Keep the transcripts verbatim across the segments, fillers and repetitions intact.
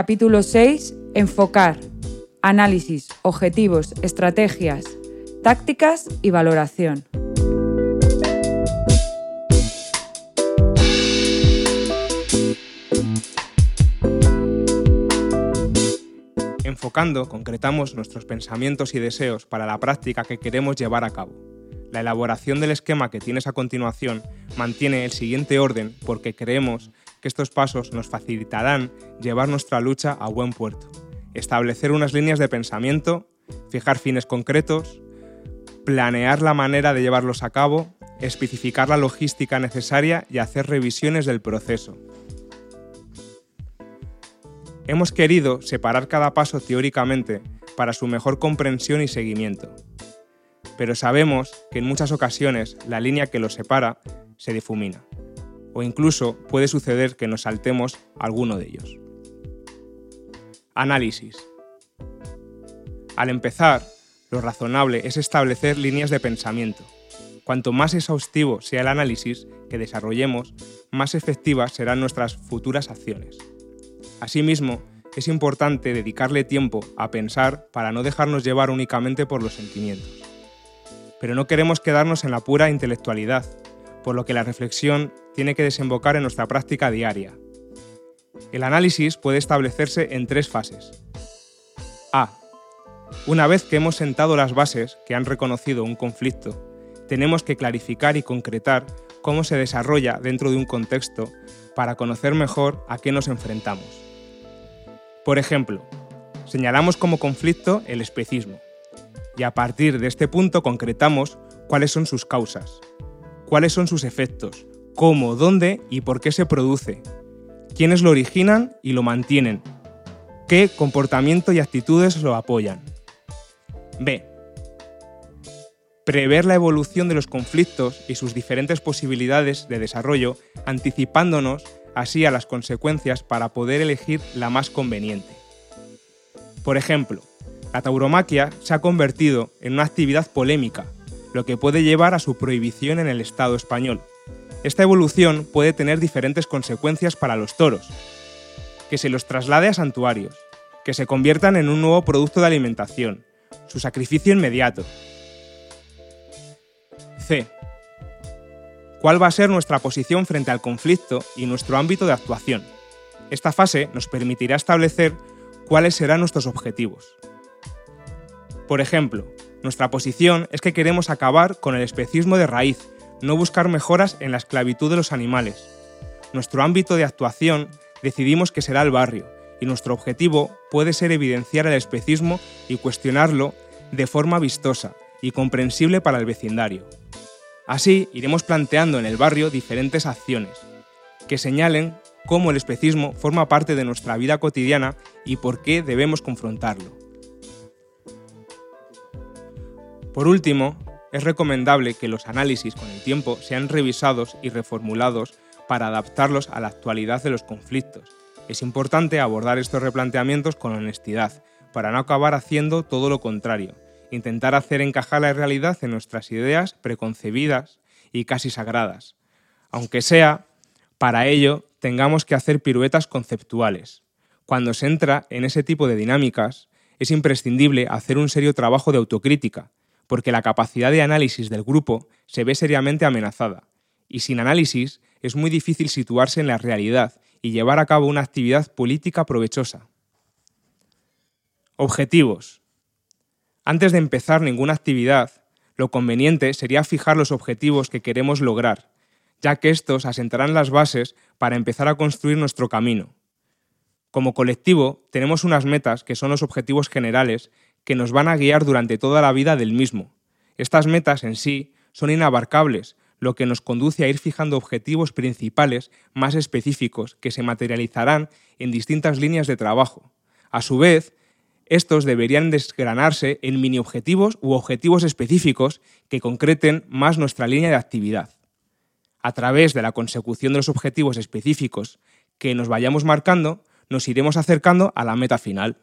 Capítulo seis. Enfocar. Análisis, objetivos, estrategias, tácticas y valoración. Enfocando, concretamos nuestros pensamientos y deseos para la práctica que queremos llevar a cabo. La elaboración del esquema que tienes a continuación mantiene el siguiente orden porque creemos que estos pasos nos facilitarán llevar nuestra lucha a buen puerto. Establecer unas líneas de pensamiento, fijar fines concretos, planear la manera de llevarlos a cabo, especificar la logística necesaria y hacer revisiones del proceso. Hemos querido separar cada paso teóricamente para su mejor comprensión y seguimiento, pero sabemos que en muchas ocasiones la línea que los separa se difumina, o incluso puede suceder que nos saltemos alguno de ellos. Análisis. Al empezar, lo razonable es establecer líneas de pensamiento. Cuanto más exhaustivo sea el análisis que desarrollemos, más efectivas serán nuestras futuras acciones. Asimismo, es importante dedicarle tiempo a pensar para no dejarnos llevar únicamente por los sentimientos. Pero no queremos quedarnos en la pura intelectualidad, por lo que la reflexión tiene que desembocar en nuestra práctica diaria. El análisis puede establecerse en tres fases. A. Una vez que hemos sentado las bases que han reconocido un conflicto, tenemos que clarificar y concretar cómo se desarrolla dentro de un contexto para conocer mejor a qué nos enfrentamos. Por ejemplo, señalamos como conflicto el especismo, y a partir de este punto concretamos cuáles son sus causas, cuáles son sus efectos, cómo, dónde y por qué se produce, quiénes lo originan y lo mantienen, qué comportamiento y actitudes lo apoyan. B. Prever la evolución de los conflictos y sus diferentes posibilidades de desarrollo, anticipándonos así a las consecuencias para poder elegir la más conveniente. Por ejemplo, la tauromaquia se ha convertido en una actividad polémica, lo que puede llevar a su prohibición en el Estado español. Esta evolución puede tener diferentes consecuencias para los toros: que se los traslade a santuarios, que se conviertan en un nuevo producto de alimentación, su sacrificio inmediato. C. ¿Cuál va a ser nuestra posición frente al conflicto y nuestro ámbito de actuación? Esta fase nos permitirá establecer cuáles serán nuestros objetivos. Por ejemplo, nuestra posición es que queremos acabar con el especismo de raíz, no buscar mejoras en la esclavitud de los animales. Nuestro ámbito de actuación decidimos que será el barrio, y nuestro objetivo puede ser evidenciar el especismo y cuestionarlo de forma vistosa y comprensible para el vecindario. Así, iremos planteando en el barrio diferentes acciones que señalen cómo el especismo forma parte de nuestra vida cotidiana y por qué debemos confrontarlo. Por último, es recomendable que los análisis con el tiempo sean revisados y reformulados para adaptarlos a la actualidad de los conflictos. Es importante abordar estos replanteamientos con honestidad, para no acabar haciendo todo lo contrario, intentar hacer encajar la realidad en nuestras ideas preconcebidas y casi sagradas, aunque sea, para ello, tengamos que hacer piruetas conceptuales. Cuando se entra en ese tipo de dinámicas, es imprescindible hacer un serio trabajo de autocrítica, porque la capacidad de análisis del grupo se ve seriamente amenazada, y sin análisis es muy difícil situarse en la realidad y llevar a cabo una actividad política provechosa. Objetivos. Antes de empezar ninguna actividad, lo conveniente sería fijar los objetivos que queremos lograr, ya que estos asentarán las bases para empezar a construir nuestro camino. Como colectivo, tenemos unas metas que son los objetivos generales que nos van a guiar durante toda la vida del mismo. Estas metas en sí son inabarcables, lo que nos conduce a ir fijando objetivos principales más específicos que se materializarán en distintas líneas de trabajo. A su vez, estos deberían desgranarse en mini objetivos u objetivos específicos que concreten más nuestra línea de actividad. A través de la consecución de los objetivos específicos que nos vayamos marcando, nos iremos acercando a la meta final.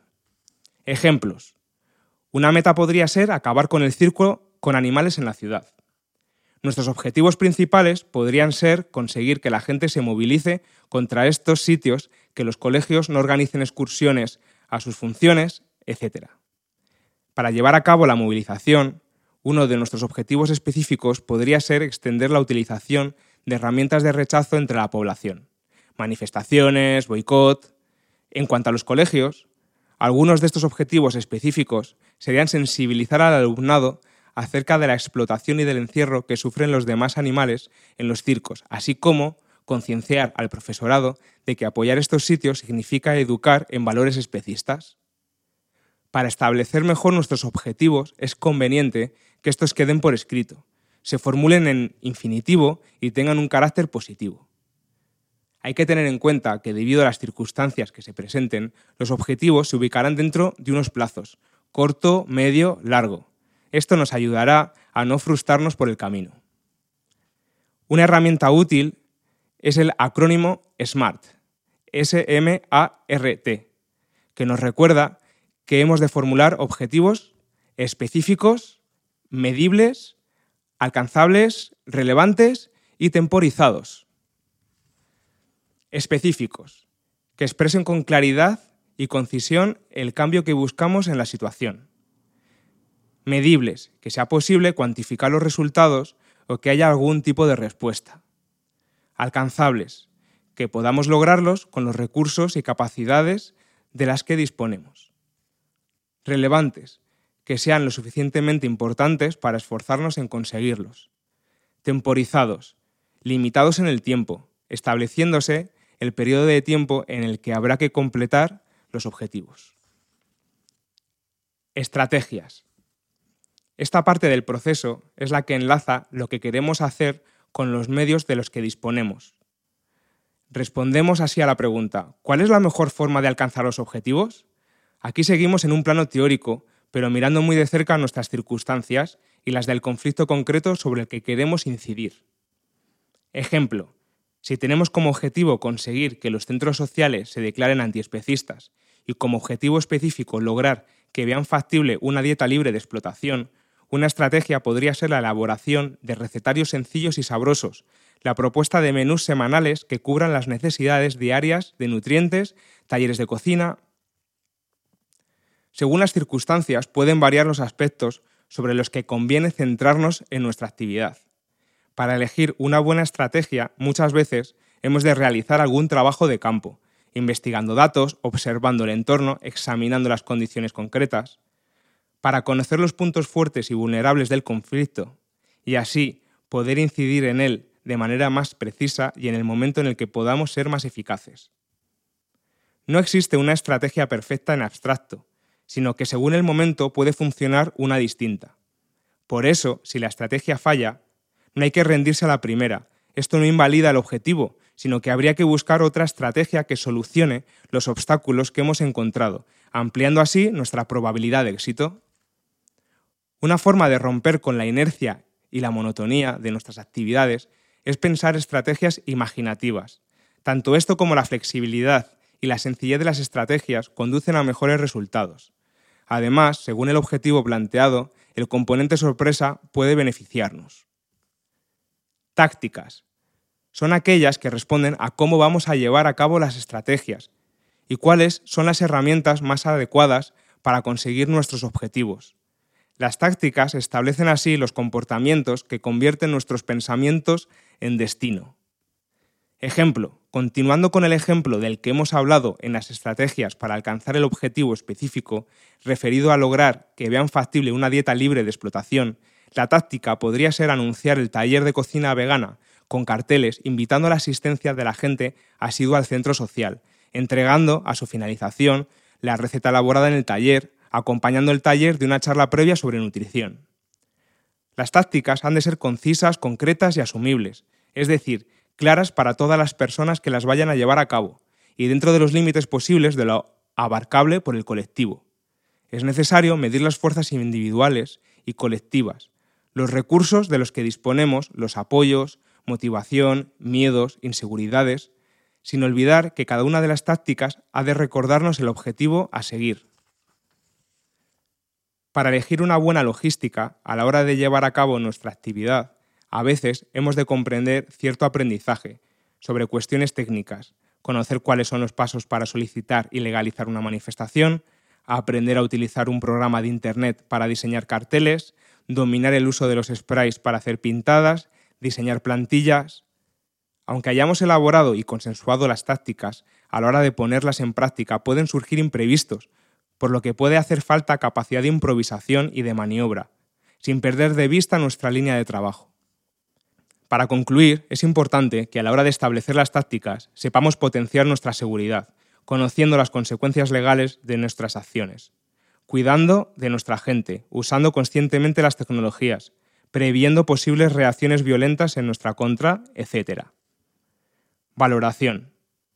Ejemplos. Una meta podría ser acabar con el circo con animales en la ciudad. Nuestros objetivos principales podrían ser conseguir que la gente se movilice contra estos sitios, que los colegios no organicen excursiones a sus funciones, etcétera. Para llevar a cabo la movilización, uno de nuestros objetivos específicos podría ser extender la utilización de herramientas de rechazo entre la población, manifestaciones, boicot. En cuanto a los colegios, algunos de estos objetivos específicos serían sensibilizar al alumnado acerca de la explotación y del encierro que sufren los demás animales en los circos, así como concienciar al profesorado de que apoyar estos sitios significa educar en valores especistas. Para establecer mejor nuestros objetivos es conveniente que estos queden por escrito, se formulen en infinitivo y tengan un carácter positivo. Hay que tener en cuenta que debido a las circunstancias que se presenten, los objetivos se ubicarán dentro de unos plazos, corto, medio, largo. Esto nos ayudará a no frustrarnos por el camino. Una herramienta útil es el acrónimo SMART, S M A R T, que nos recuerda que hemos de formular objetivos específicos, medibles, alcanzables, relevantes y temporizados. Específicos, que expresen con claridad y concisión el cambio que buscamos en la situación. Medibles, que sea posible cuantificar los resultados o que haya algún tipo de respuesta. Alcanzables, que podamos lograrlos con los recursos y capacidades de las que disponemos. Relevantes, que sean lo suficientemente importantes para esforzarnos en conseguirlos. Temporizados, limitados en el tiempo, estableciéndose el periodo de tiempo en el que habrá que completar los objetivos. Estrategias. Esta parte del proceso es la que enlaza lo que queremos hacer con los medios de los que disponemos. Respondemos así a la pregunta, ¿cuál es la mejor forma de alcanzar los objetivos? Aquí seguimos en un plano teórico, pero mirando muy de cerca nuestras circunstancias y las del conflicto concreto sobre el que queremos incidir. Ejemplo, si tenemos como objetivo conseguir que los centros sociales se declaren antiespecistas y como objetivo específico lograr que vean factible una dieta libre de explotación, una estrategia podría ser la elaboración de recetarios sencillos y sabrosos, la propuesta de menús semanales que cubran las necesidades diarias de nutrientes, talleres de cocina. Según las circunstancias, pueden variar los aspectos sobre los que conviene centrarnos en nuestra actividad. Para elegir una buena estrategia, muchas veces hemos de realizar algún trabajo de campo, investigando datos, observando el entorno, examinando las condiciones concretas. Para conocer los puntos fuertes y vulnerables del conflicto y así poder incidir en él de manera más precisa y en el momento en el que podamos ser más eficaces. No existe una estrategia perfecta en abstracto, sino que según el momento puede funcionar una distinta. Por eso, si la estrategia falla, no hay que rendirse a la primera. Esto no invalida el objetivo, sino que habría que buscar otra estrategia que solucione los obstáculos que hemos encontrado, ampliando así nuestra probabilidad de éxito. Una forma de romper con la inercia y la monotonía de nuestras actividades es pensar estrategias imaginativas. Tanto esto como la flexibilidad y la sencillez de las estrategias conducen a mejores resultados. Además, según el objetivo planteado, el componente sorpresa puede beneficiarnos. Tácticas. Son aquellas que responden a cómo vamos a llevar a cabo las estrategias y cuáles son las herramientas más adecuadas para conseguir nuestros objetivos. Las tácticas establecen así los comportamientos que convierten nuestros pensamientos en destino. Ejemplo, continuando con el ejemplo del que hemos hablado en las estrategias para alcanzar el objetivo específico referido a lograr que vean factible una dieta libre de explotación, la táctica podría ser anunciar el taller de cocina vegana con carteles invitando a la asistencia de la gente asidua al centro social, entregando a su finalización la receta elaborada en el taller, acompañando el taller de una charla previa sobre nutrición. Las tácticas han de ser concisas, concretas y asumibles, es decir, claras para todas las personas que las vayan a llevar a cabo y dentro de los límites posibles de lo abarcable por el colectivo. Es necesario medir las fuerzas individuales y colectivas, los recursos de los que disponemos, los apoyos, motivación, miedos, inseguridades, sin olvidar que cada una de las tácticas ha de recordarnos el objetivo a seguir. Para elegir una buena logística a la hora de llevar a cabo nuestra actividad, A veces hemos de comprender cierto aprendizaje sobre cuestiones técnicas, conocer cuáles son los pasos para solicitar y legalizar una manifestación, aprender a utilizar un programa de Internet para diseñar carteles, dominar el uso de los sprays para hacer pintadas, diseñar plantillas. Aunque hayamos elaborado y consensuado las tácticas, a la hora de ponerlas en práctica pueden surgir imprevistos, por lo que puede hacer falta capacidad de improvisación y de maniobra, sin perder de vista nuestra línea de trabajo. Para concluir, es importante que a la hora de establecer las tácticas sepamos potenciar nuestra seguridad, conociendo las consecuencias legales de nuestras acciones, cuidando de nuestra gente, usando conscientemente las tecnologías, previendo posibles reacciones violentas en nuestra contra, etcétera. Valoración.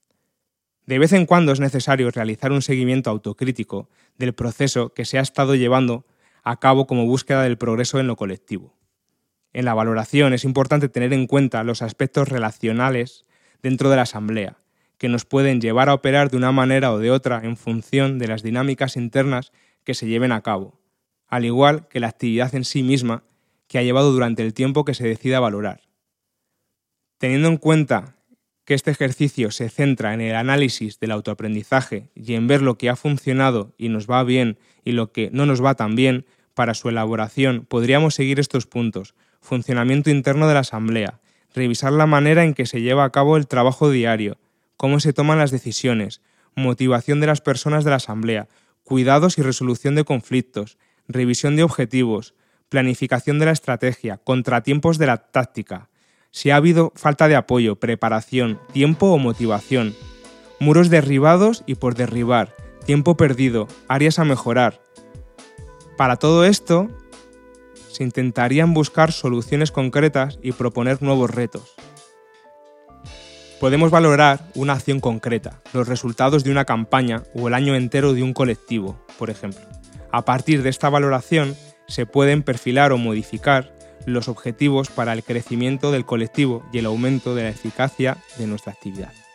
De vez en cuando es necesario realizar un seguimiento autocrítico del proceso que se ha estado llevando a cabo como búsqueda del progreso en lo colectivo. En la valoración es importante tener en cuenta los aspectos relacionales dentro de la asamblea, que nos pueden llevar a operar de una manera o de otra en función de las dinámicas internas que se lleven a cabo, al igual que la actividad en sí misma que ha llevado durante el tiempo que se decida valorar. Teniendo en cuenta que este ejercicio se centra en el análisis del autoaprendizaje y en ver lo que ha funcionado y nos va bien y lo que no nos va tan bien, para su elaboración podríamos seguir estos puntos: funcionamiento interno de la asamblea, revisar la manera en que se lleva a cabo el trabajo diario, cómo se toman las decisiones, motivación de las personas de la asamblea, cuidados y resolución de conflictos, revisión de objetivos, planificación de la estrategia, contratiempos de la táctica, si ha habido falta de apoyo, preparación, tiempo o motivación, muros derribados y por derribar, tiempo perdido, áreas a mejorar. Para todo esto, se intentarían buscar soluciones concretas y proponer nuevos retos. Podemos valorar una acción concreta, los resultados de una campaña o el año entero de un colectivo, por ejemplo. A partir de esta valoración, se pueden perfilar o modificar los objetivos para el crecimiento del colectivo y el aumento de la eficacia de nuestra actividad.